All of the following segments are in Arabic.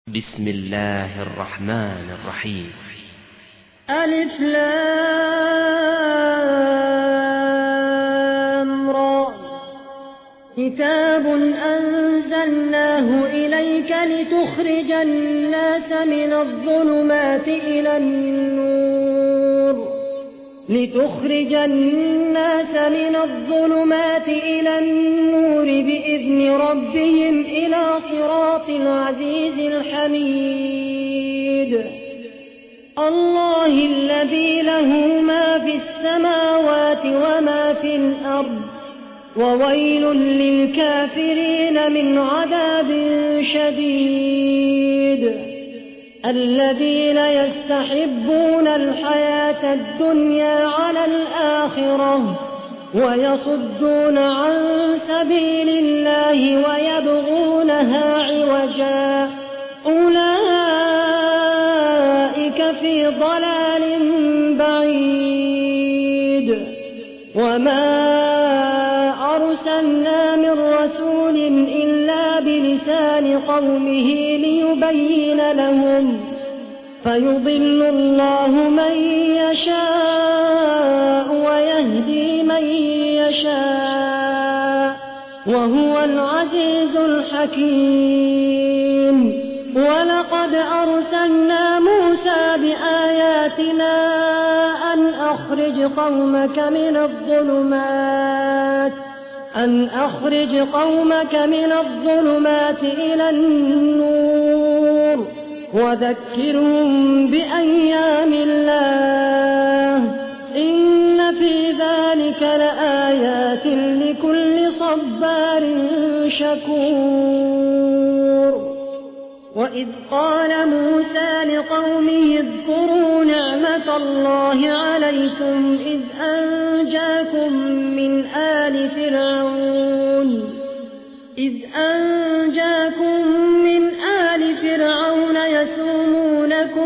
بسم الله الرحمن الرحيم. ألف لام را. كتاب أنزلناه إليك لتخرج الناس من الظلمات إلى النور بإذن ربهم إلى صراط العزيز الحميد. الله الذي له ما في السماوات وما في الأرض، وويل للكافرين من عذاب شديد. الذين يستحبون الحياة الدنيا على الآخرة ويصدون عن سبيل الله ويبغونها عوجا، أولئك في ضلال بعيد. وما أرسلنا من رسول إلا بلسان قومه ليبين لهم، فيضل الله من يشاء ويهدي من يشاء، وهو العزيز الحكيم. ولقد أرسلنا موسى بآياتنا أن أخرج قومك من الظلمات إلى النور وذكرهم بأيام الله، إن في ذلك لآيات لكل صبار شكور. وإذ قال موسى لقومه اذكروا نعمة الله عليكم إذ أنجاكم من آل فرعون يسومونكم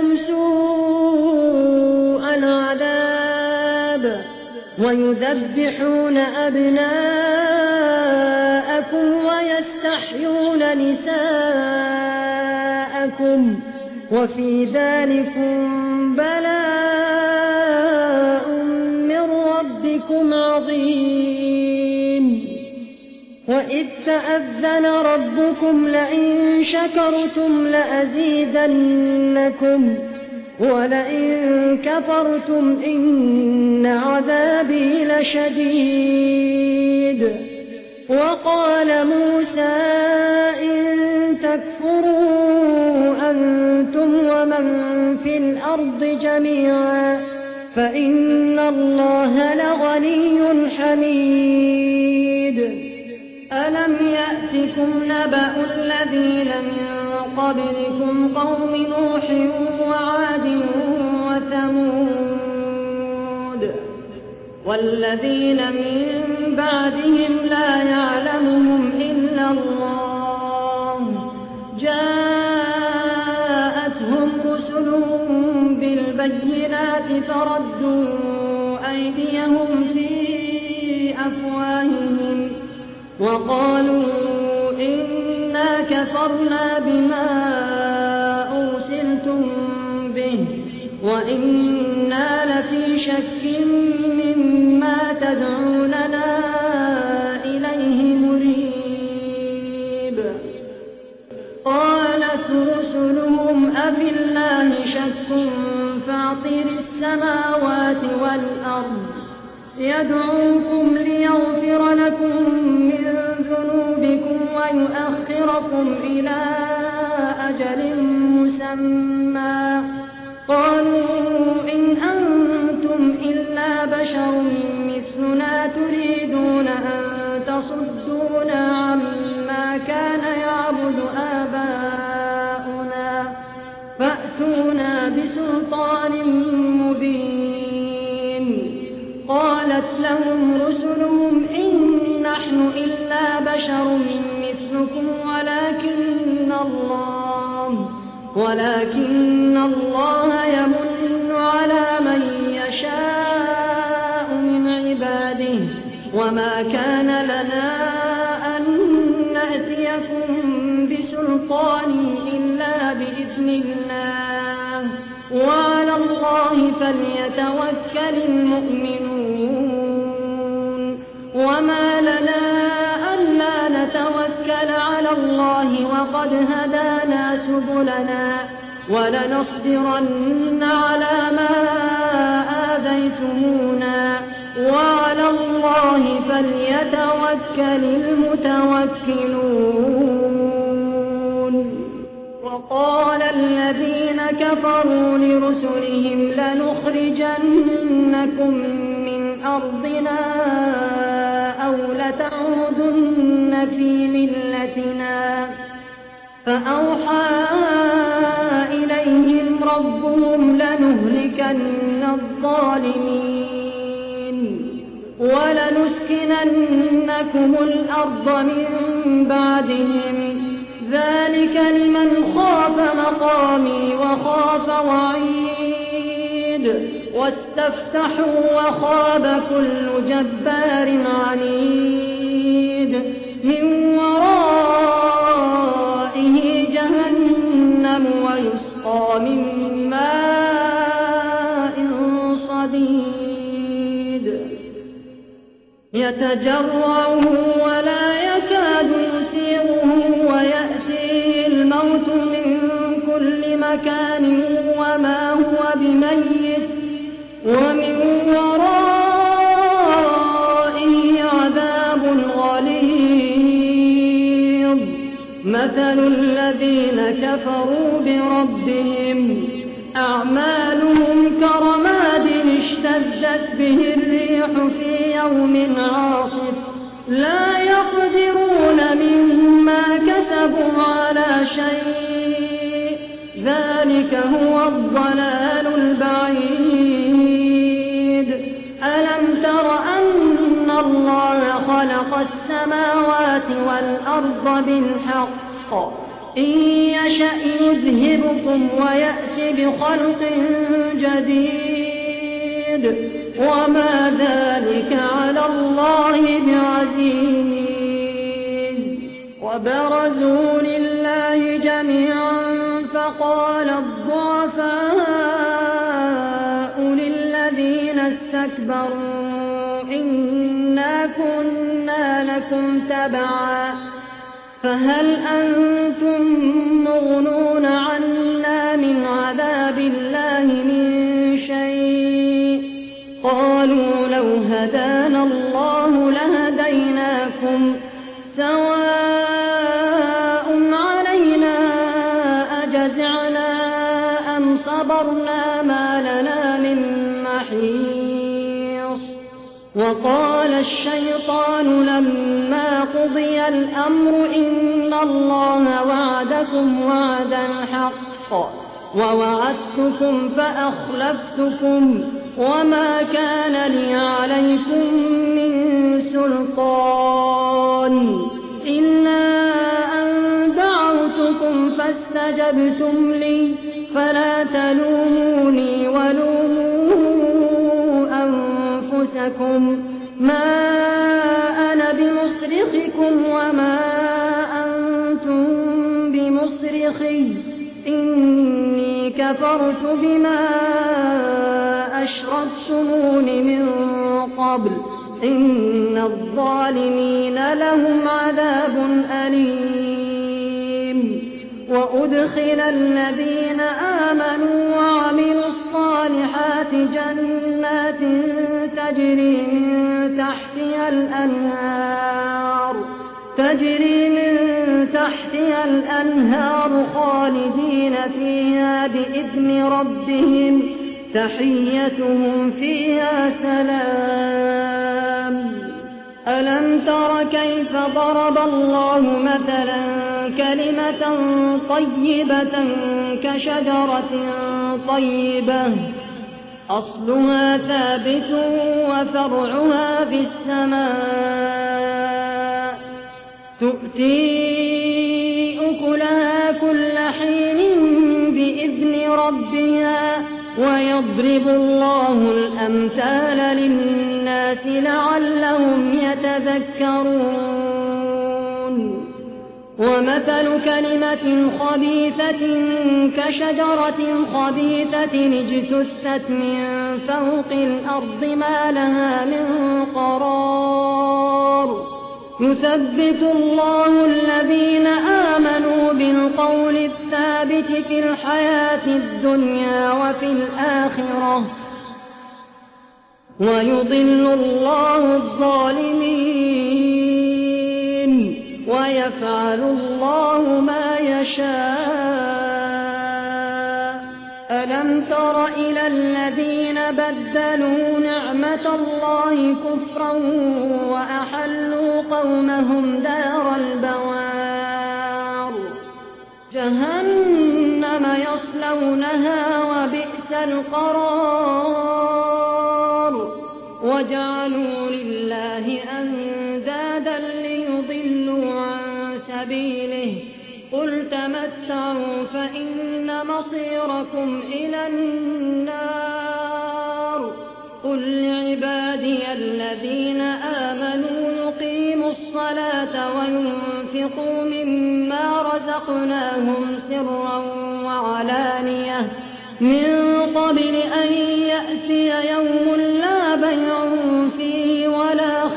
سوء العذاب ويذبحون أبناءكم ويستحيون نساءكم، وفي ذلكم بلاء من ربكم عظيم. وإذ تأذن ربكم لئن شكرتم لأزيدنكم ولئن كفرتم إن عذابي لشديد. وقال موسى إن تكفروا أنتم ومن في الأرض جميعا فإن الله لغني حميد. ألم يأتكم نبأ الذين من قبلكم قوم نوح وعاد وثمود والذين من بعدهم لا يعلمهم إلا الله، جاءتهم رسلهم بالبينات فردوا أيديهم في أفواههم وقالوا إنا كفرنا بما أرسلتم به وإنا لفي شك مما تدعوننا إليه مريب. قالت رسلهم أفي الله شك فاطر السماوات والأرض يدعوكم ليغفر لكم من ذنوبكم ويؤخركم إلى أجل مسمى، قالوا إن أنتم إلا بشر مثلنا تريدون أن تصدونا عما كان يعبد آباؤنا فأتونا بسلطان مبين. قالت لهم رسلهم إن نحن إلا بشر مثلكم ولكن الله يمن على من يشاء من عباده، وما كان لنا أن نأتيكم بسلطان إلا بسم الله وعلى الله فليتوكل المؤمنون وما لنا ألا نتوكل على الله وقد هدانا سبلنا ولنصبرن على ما آذيتمونا وعلى الله فليتوكل المتوكلون وقال الذين كفروا لرسلهم لنخرجنكم من أرضنا أو لتعودن في ملتنا فأوحى إليهم ربهم لنهلكن الظالمين ولنسكننكم الأرض من بعدهم ذلك لمن خاف مقامي وخاف وعيد واستفتحوا وخاب كل جبار عنيد من ورائه جهنم ويسقى من ماء صديد يتجرعه ولا يكاد يسيغه ويأتيه الموت من كل مكان وما هو بميت ومن ورائه عذاب غليظ مثل الذين كفروا بربهم أعمالهم كرماد اشتدت به الريح في يوم عاصف لا يقدرون مما كسبوا على شيء ذلك هو الضلال البعيد ألم تر أن الله خلق السماوات والأرض بالحق إن يشأ يذهبكم ويأتي بخلق جديد وما ذلك على الله بعزيز وبرزوا لله جميعا فقال الضعفاء للذين استكبروا إنا كنا لكم تبعا فهل أنتم مغنون عنا من عذاب الله من شيء قالوا لو هدانا الله لهديناكم سواء علينا أجزعنا أم صبرنا ما لنا من محيص وقال الشيطان لما قضي الأمر إن الله وعدكم وعد الحق ووعدتكم فأخلفتكم وما كان لي عليكم من سلطان إلا أن دعوتكم فاستجبتم لي فلا تلوموني ولوموا أنفسكم ما أنا بمصرخكم وما أنتم بمصرخي إني كفرت بما أشركتمون من قبل إن الظالمين لهم عذاب أليم وأدخل الذين آمنوا وعملوا الصالحات جنات تجري من تحتها الأنهار خالدين فيها بإذن ربهم تحيتهم فيها سلام ألم تر كيف ضرب الله مثلا كلمة طيبة كشجرة طيبة أصلها ثابت وفرعها في السماء تؤتي أكلها كل حين بإذن ربها ويضرب الله الأمثال للناس لعلهم يتذكرون ومثل كلمة خبيثة كشجرة خبيثة اجتثت من فوق الأرض ما لها من قرار يثبت الله الذين آمنوا بالقول الثابت في الحياة الدنيا وفي الآخرة ويضل الله الظالمين ويفعل الله ما يشاء. ألم تر إلى الذين بدلوا نعمة الله كفرا وأحلوا قومهم دار البوار جهنم يصلونها وبئس القرار وجعلوا لله أندادا ليضلوا عن سبيله قل تمتعوا فإن مصيركم إلى النار قل لعبادي الذين آمنوا يقيموا الصلاة وينفقوا مما رزقناهم سرا وعلانية من قبل أن يأتي يوم لا بيع فيه ولا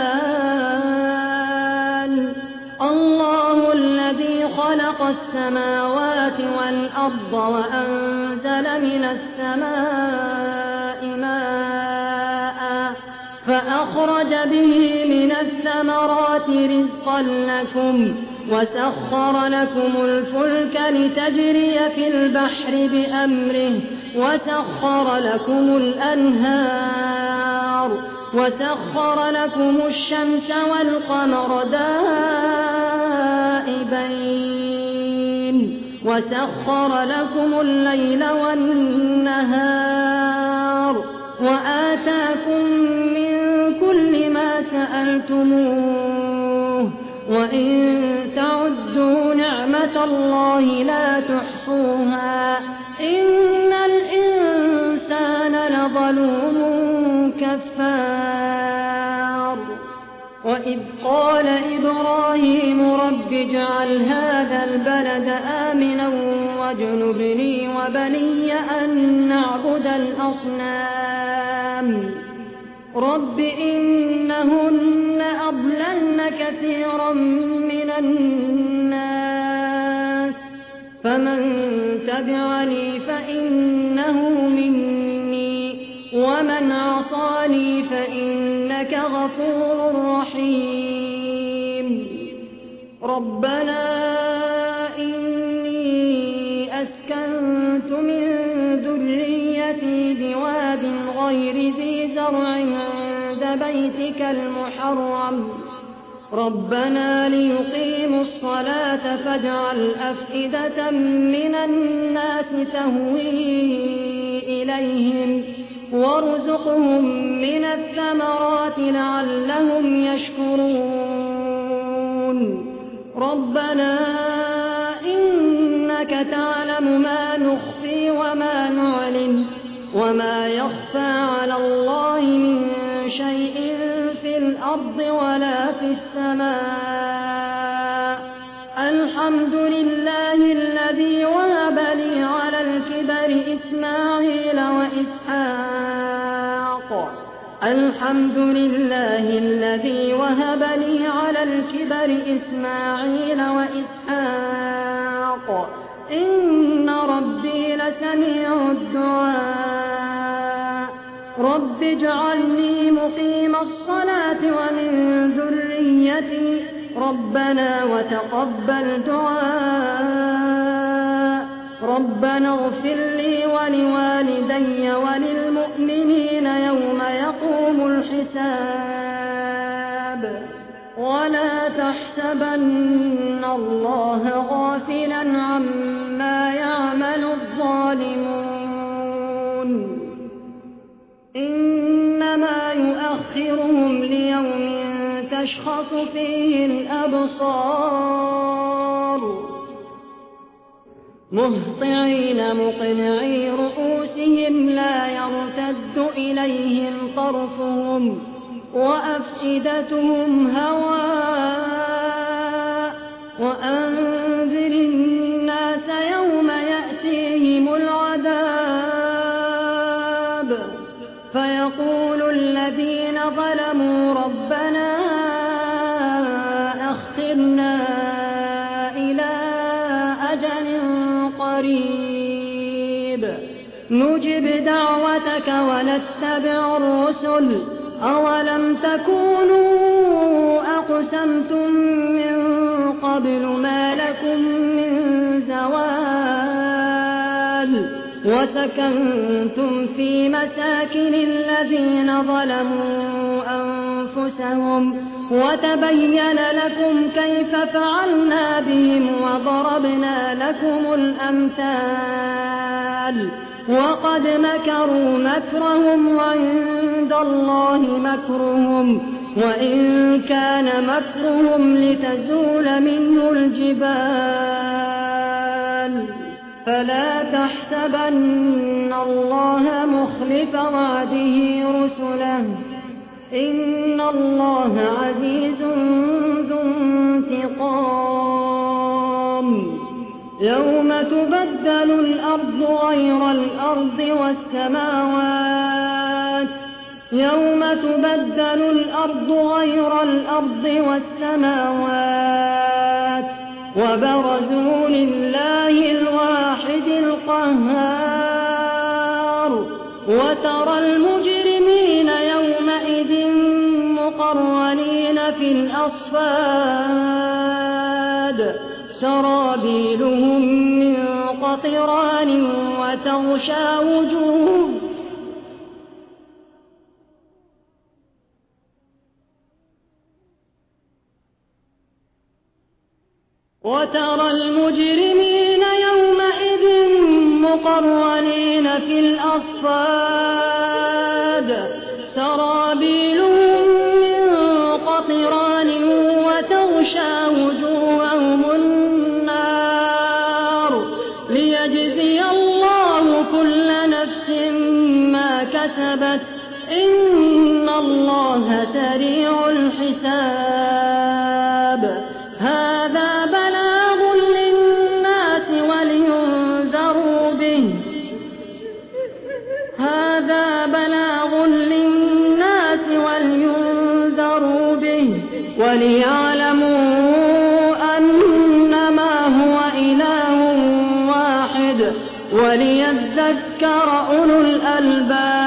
خلال الله الذي خلق السماوات والأرض وأنزل من السماء ماء فأخرج به من الثمرات رزقا لكم وسخر لكم الفلك لتجري في البحر بأمره وسخر لكم الأنهار وسخر لكم الشمس والقمر دائبين وسخر لكم الليل والنهار وآتاكم من كل ما سألتموه وإن تعدوا نعمة الله لا تحصوها إن الإنسان لظلوم كفار. وإذ قال إبراهيم رب اجعل هذا البلد آمنا واجنبني وبني أن نعبد الأصنام رب إنهن أضللن كثيرا من الناس فمن تبعني فإنه مني ومن عصاني فإنك غفور رحيم. ربنا إني أسكنت من ذريتي بواد غير ذي زرع عند بيتك المحرم ربنا ليقيموا الصلاة فاجعل أفئدة من الناس تهوي إليهم وارزقهم من الثمرات لعلهم يشكرون. ربنا إنك تعلم ما نخفي وما نعلن وما يخفى على الله من شيء في الأرض ولا في السماء. الحمد لله الذي وهب لي على الكبر إسماعيل وإسحاق. الحمد لله الذي وهب لي على الكبر إسماعيل وإسحاق إن ربي لسميع الدعاء. رب اجعلني مقيم الصلاة ومن ذريتي ربنا وتقبل دعاء. ربنا اغفر لي ولوالدي وللمؤمنين يوم يقوم الحساب. ولا تحسبن الله غافلا عما يعمل الظالمون إنما يؤخرهم ليوم تشخص فيه الأبصار مهطعين مقنعي رؤوسهم لا يرتد إليهم طرفهم وأفئدتهم هواء وأنذر الناس يوم يأتيهم العذاب فيقول الذين ظلموا ربنا أخرنا إلى أجل قريب نجب دعوتك ونتبع الرسل أولم تكونوا أقسمتم من قبل ما لكم من زوال وسكنتم في مساكن الذين ظلموا أنفسهم وتبين لكم كيف فعلنا بهم وضربنا لكم الأمثال وقد مكروا مكرهم وعند الله مكرهم وإن كان مكرهم لتزول منه الجبال فلا تحسبن الله مخلف وعده رسله إن الله عزيز ذو انتقام يوم تبدل الأرض غير الأرض والسماوات وبرزوا لله الواحد القهار وترى المجرمين يومئذ مقرنين في الأصفاد سرابيلهم من قطران وترى المجرمين يومئذ مقرنين في الأصفاد سرابيلهم من قطران وتغشى وجوههم النار ليجزي الله كل نفس ما كسبت إن الله سريع الحساب هذا بلاغ للناس ولينذروا به وليعلموا أنما هو إله واحد وليذكر أولو الألباب